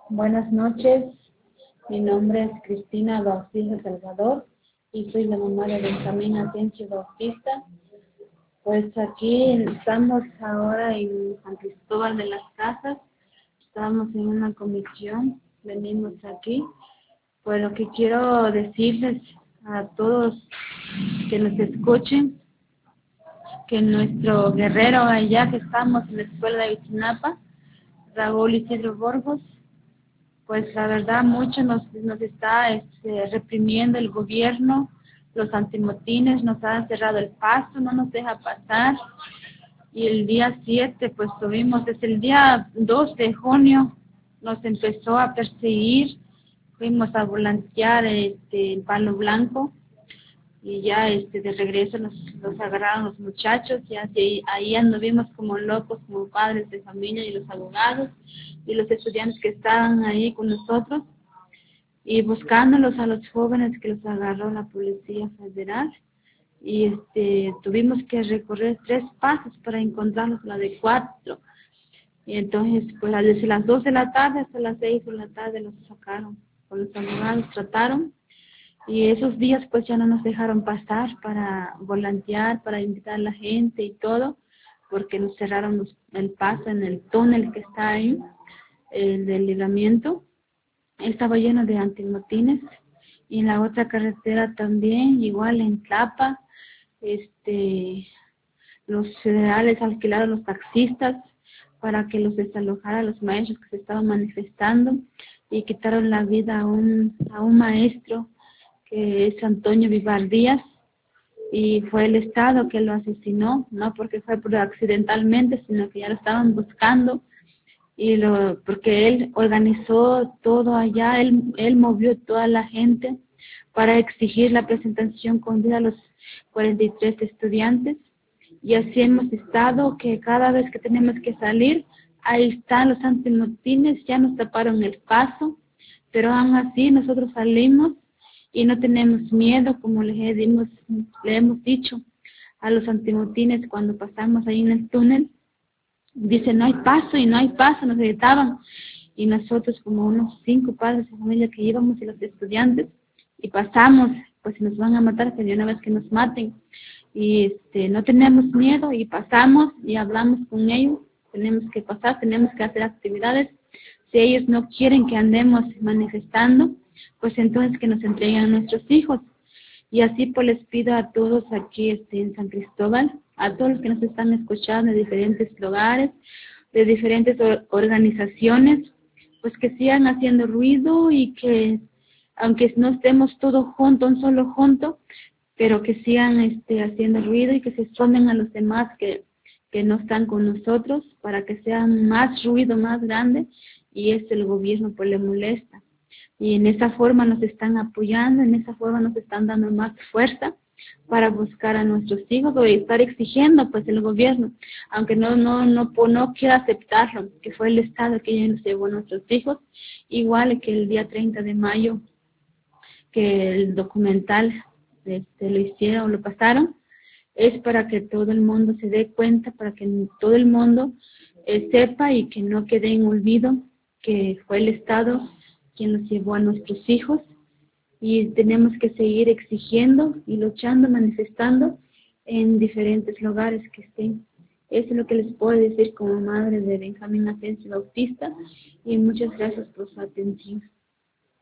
Buenas noches, mi nombre es Cristina Bautista Salvador y soy la mamá de Benjamín Atencio Bautista. Pues aquí estamos ahora en San Cristóbal de las Casas, estamos en una comisión, venimos aquí. Pues lo que quiero decirles a todos que nos escuchen, que nuestro guerrero allá que estamos en la escuela de Ayotzinapa, Raúl Isidro Burgos, pues la verdad mucho nos está reprimiendo el gobierno, los antimotines, nos han cerrado el paso, no nos deja pasar. Y el día 7, pues tuvimos, desde el día 2 de junio, nos empezó a perseguir, fuimos a volantear en Palo Blanco, y ya de regreso los agarraron los muchachos, y así, ahí anduvimos como locos, como padres de familia y los abogados y los estudiantes que estaban ahí con nosotros, y buscándolos a los jóvenes que los agarró la Policía Federal, y tuvimos que recorrer 3 pasos para encontrarlos, la de 4, y entonces pues desde las 2 de la tarde hasta las 6 de la tarde los sacaron, con los abogados trataron. Y esos días pues ya no nos dejaron pasar para volantear, para invitar a la gente y todo, porque nos cerraron el paso en el túnel que está ahí, el del libramiento. Estaba lleno de antimotines. Y en la otra carretera también, igual en Tlapa, los federales alquilaron los taxistas para que los desalojaran los maestros que se estaban manifestando, y quitaron la vida a un maestro que es Antonio Vivar Díaz, y fue el Estado que lo asesinó, no porque fue accidentalmente, sino que ya lo estaban buscando, y porque él organizó todo allá, él movió toda la gente para exigir la presentación con vida a los 43 estudiantes, y así hemos estado, que cada vez que tenemos que salir, ahí están los antimotines, ya nos taparon el paso, pero aún así nosotros salimos y no tenemos miedo, como le hemos dicho a los antimotines cuando pasamos ahí en el túnel. Dicen, no hay paso, y no hay paso, nos gritaban. Y nosotros, como unos 5 padres de familia que íbamos, y los estudiantes, y pasamos, pues si nos van a matar, que de una vez que nos maten. Y no tenemos miedo, y pasamos y hablamos con ellos. Tenemos que pasar, tenemos que hacer actividades. Si ellos no quieren que andemos manifestando, pues entonces que nos entreguen a nuestros hijos. Y así pues les pido a todos aquí en San Cristóbal, a todos los que nos están escuchando de diferentes lugares, de diferentes organizaciones, pues que sigan haciendo ruido, y que aunque no estemos todos juntos, un solo junto, pero que sigan haciendo ruido, y que se sumen a los demás que no están con nosotros, para que sea más ruido, más grande, y el gobierno pues le molesta. Y en esa forma nos están apoyando, en esa forma nos están dando más fuerza para buscar a nuestros hijos, o estar exigiendo pues el gobierno, aunque no quiera aceptarlo, que fue el Estado que ya nos llevó a nuestros hijos, igual que el día 30 de mayo, que el documental lo hicieron, lo pasaron, es para que todo el mundo se dé cuenta, para que todo el mundo sepa, y que no quede en olvido que fue el Estado quien nos llevó a nuestros hijos, y tenemos que seguir exigiendo y luchando, manifestando en diferentes lugares que estén. Eso es lo que les puedo decir como madre de Benjamín Atencio Bautista, y muchas gracias por su atención.